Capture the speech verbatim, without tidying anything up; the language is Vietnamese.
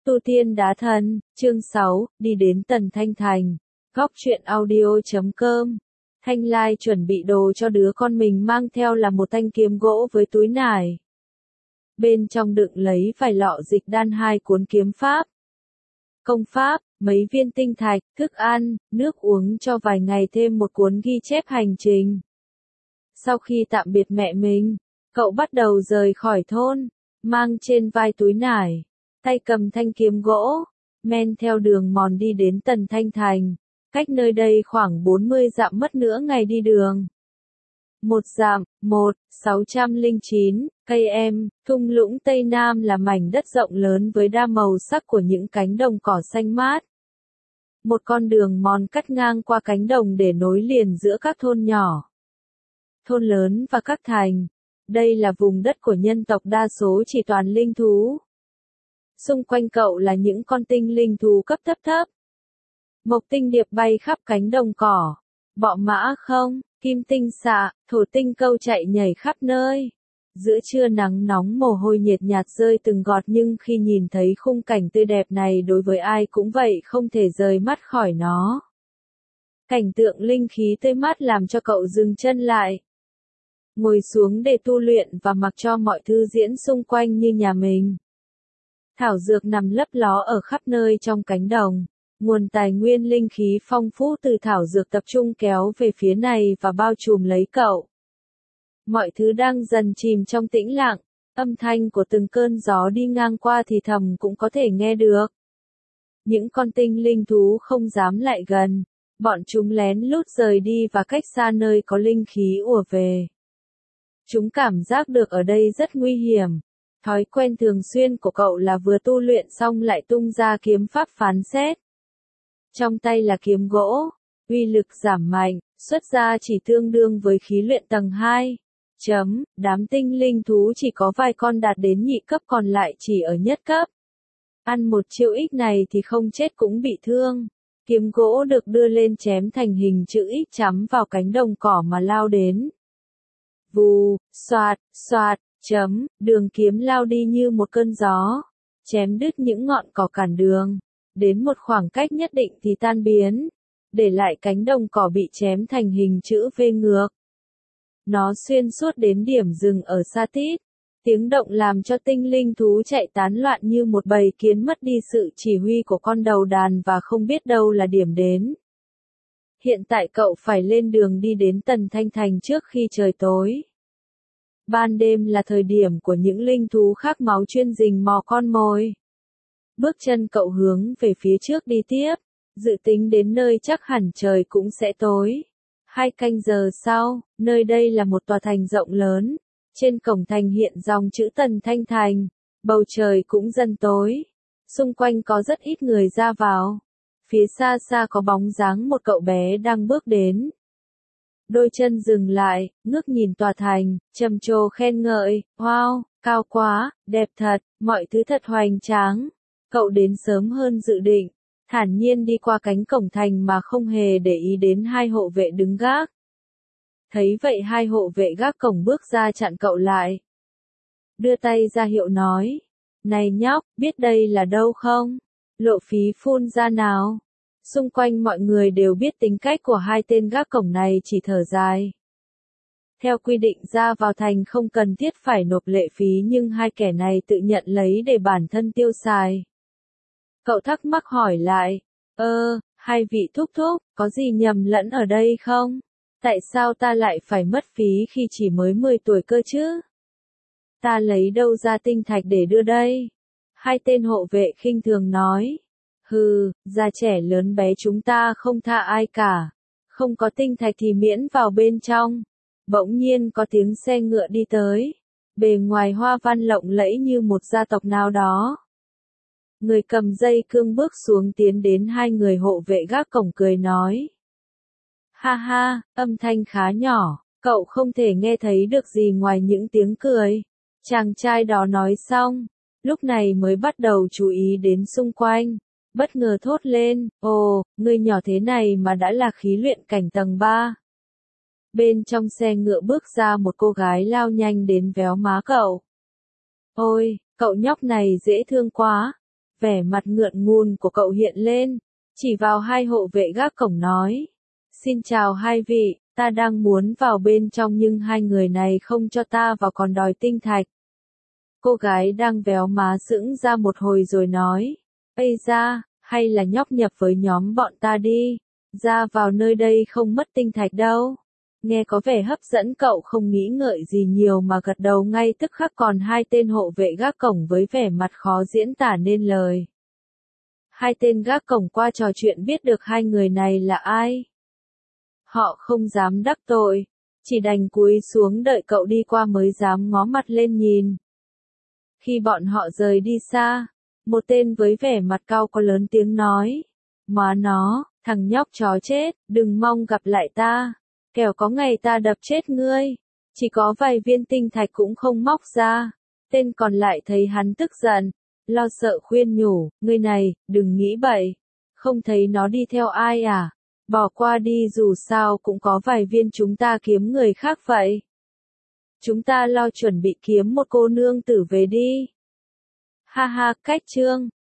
Tu tiên đá thân, chương sáu, đi đến Tần Thanh Thành. Góc truyện audio chấm com. Thanh Lai chuẩn bị đồ cho đứa con mình mang theo là một thanh kiếm gỗ với túi nải. Bên trong đựng lấy vài lọ dịch đan, hai cuốn kiếm pháp, công pháp, mấy viên tinh thạch, thức ăn, nước uống cho vài ngày, thêm một cuốn ghi chép hành trình. Sau khi tạm biệt mẹ mình, cậu bắt đầu rời khỏi thôn, mang trên vai túi nải, tay cầm thanh kiếm gỗ, men theo đường mòn đi đến Tần Thanh Thành, cách nơi đây khoảng bốn mươi dặm, mất nửa ngày đi đường. Một dặm, một, sáu trăm lẻ chín, cây em, thung lũng Tây Nam là mảnh đất rộng lớn với đa màu sắc của những cánh đồng cỏ xanh mát. Một con đường mòn cắt ngang qua cánh đồng để nối liền giữa các thôn nhỏ, thôn lớn và các thành. Đây là vùng đất của nhân tộc đa số chỉ toàn linh thú. Xung quanh cậu là những con tinh linh thú cấp thấp thấp. Mộc tinh điệp bay khắp cánh đồng cỏ. Bọ mã không, kim tinh xạ, thổ tinh câu chạy nhảy khắp nơi. Giữa trưa nắng nóng, mồ hôi nhiệt nhạt rơi từng giọt, nhưng khi nhìn thấy khung cảnh tươi đẹp này, đối với ai cũng vậy, không thể rời mắt khỏi nó. Cảnh tượng linh khí tươi mát làm cho cậu dừng chân lại, ngồi xuống để tu luyện và mặc cho mọi thứ diễn xung quanh như nhà mình. Thảo dược nằm lấp ló ở khắp nơi trong cánh đồng. Nguồn tài nguyên linh khí phong phú từ thảo dược tập trung kéo về phía này và bao trùm lấy cậu. Mọi thứ đang dần chìm trong tĩnh lặng, âm thanh của từng cơn gió đi ngang qua thì thầm cũng có thể nghe được. Những con tinh linh thú không dám lại gần, bọn chúng lén lút rời đi và cách xa nơi có linh khí ùa về. Chúng cảm giác được ở đây rất nguy hiểm. Thói quen thường xuyên của cậu là vừa tu luyện xong lại tung ra kiếm pháp phán xét. Trong tay là kiếm gỗ, uy lực giảm mạnh, xuất ra chỉ tương đương với khí luyện tầng hai. Chấm, đám tinh linh thú chỉ có vài con đạt đến nhị cấp, còn lại chỉ ở nhất cấp. Ăn một chiêu ích này thì không chết cũng bị thương. Kiếm gỗ được đưa lên chém thành hình chữ X, chắm vào cánh đồng cỏ mà lao đến. Vù, xoạt, xoạt, chấm, đường kiếm lao đi như một cơn gió, chém đứt những ngọn cỏ cản đường. Đến một khoảng cách nhất định thì tan biến, để lại cánh đồng cỏ bị chém thành hình chữ V ngược. Nó xuyên suốt đến điểm dừng ở xa tít. Tiếng động làm cho tinh linh thú chạy tán loạn như một bầy kiến, mất đi sự chỉ huy của con đầu đàn và không biết đâu là điểm đến. Hiện tại cậu phải lên đường đi đến Tần Thanh Thành trước khi trời tối. Ban đêm là thời điểm của những linh thú khát máu chuyên rình mò con mồi. Bước chân cậu hướng về phía trước đi tiếp, dự tính đến nơi chắc hẳn trời cũng sẽ tối. Hai canh giờ sau, nơi đây là một tòa thành rộng lớn. Trên cổng thành hiện dòng chữ Tần Thanh Thành, bầu trời cũng dần tối. Xung quanh có rất ít người ra vào. Phía xa xa có bóng dáng một cậu bé đang bước đến. Đôi chân dừng lại, ngước nhìn tòa thành, trầm trồ khen ngợi, wow, cao quá, đẹp thật, mọi thứ thật hoành tráng. Cậu đến sớm hơn dự định, thản nhiên đi qua cánh cổng thành mà không hề để ý đến hai hộ vệ đứng gác. Thấy vậy, hai hộ vệ gác cổng bước ra chặn cậu lại. Đưa tay ra hiệu nói, này nhóc, biết đây là đâu không? Lộ phí phun ra nào. Xung quanh mọi người đều biết tính cách của hai tên gác cổng này, chỉ thở dài. Theo quy định ra vào thành không cần thiết phải nộp lệ phí, nhưng hai kẻ này tự nhận lấy để bản thân tiêu xài. Cậu thắc mắc hỏi lại, ơ, hai vị thúc thúc, có gì nhầm lẫn ở đây không? Tại sao ta lại phải mất phí khi chỉ mới mười tuổi cơ chứ? Ta lấy đâu ra tinh thạch để đưa đây? Hai tên hộ vệ khinh thường nói. Hừ, già trẻ lớn bé chúng ta không tha ai cả. Không có tinh thạch thì miễn vào bên trong. Bỗng nhiên có tiếng xe ngựa đi tới. Bề ngoài hoa văn lộng lẫy như một gia tộc nào đó. Người cầm dây cương bước xuống, tiến đến hai người hộ vệ gác cổng cười nói. Ha ha, âm thanh khá nhỏ, cậu không thể nghe thấy được gì ngoài những tiếng cười. Chàng trai đó nói xong, lúc này mới bắt đầu chú ý đến xung quanh. Bất ngờ thốt lên, ồ, người nhỏ thế này mà đã là khí luyện cảnh tầng ba. Bên trong xe ngựa bước ra một cô gái lao nhanh đến véo má cậu. Ôi, cậu nhóc này dễ thương quá. Vẻ mặt ngượng ngùng của cậu hiện lên, chỉ vào hai hộ vệ gác cổng nói. Xin chào hai vị, ta đang muốn vào bên trong nhưng hai người này không cho ta vào còn đòi tinh thạch. Cô gái đang véo má sững ra một hồi rồi nói. Ây da, hay là nhóc nhập với nhóm bọn ta đi, ra vào nơi đây không mất tinh thạch đâu. Nghe có vẻ hấp dẫn cậu không nghĩ ngợi gì nhiều mà gật đầu ngay tức khắc còn hai tên hộ vệ gác cổng với vẻ mặt khó diễn tả nên lời. Hai tên gác cổng qua trò chuyện biết được hai người này là ai. Họ không dám đắc tội, chỉ đành cúi xuống đợi cậu đi qua mới dám ngó mặt lên nhìn. Khi bọn họ rời đi xa, một tên với vẻ mặt cao có lớn tiếng nói. Má nó, thằng nhóc chó chết, đừng mong gặp lại ta. Kẻo có ngày ta đập chết ngươi. Chỉ có vài viên tinh thạch cũng không móc ra. Tên còn lại thấy hắn tức giận, lo sợ khuyên nhủ, ngươi này, đừng nghĩ bậy. Không thấy nó đi theo ai à? Bỏ qua đi dù sao cũng có vài viên chúng ta kiếm người khác vậy. Chúng ta lo chuẩn bị kiếm một cô nương tử về đi. Ha ha, cách chương.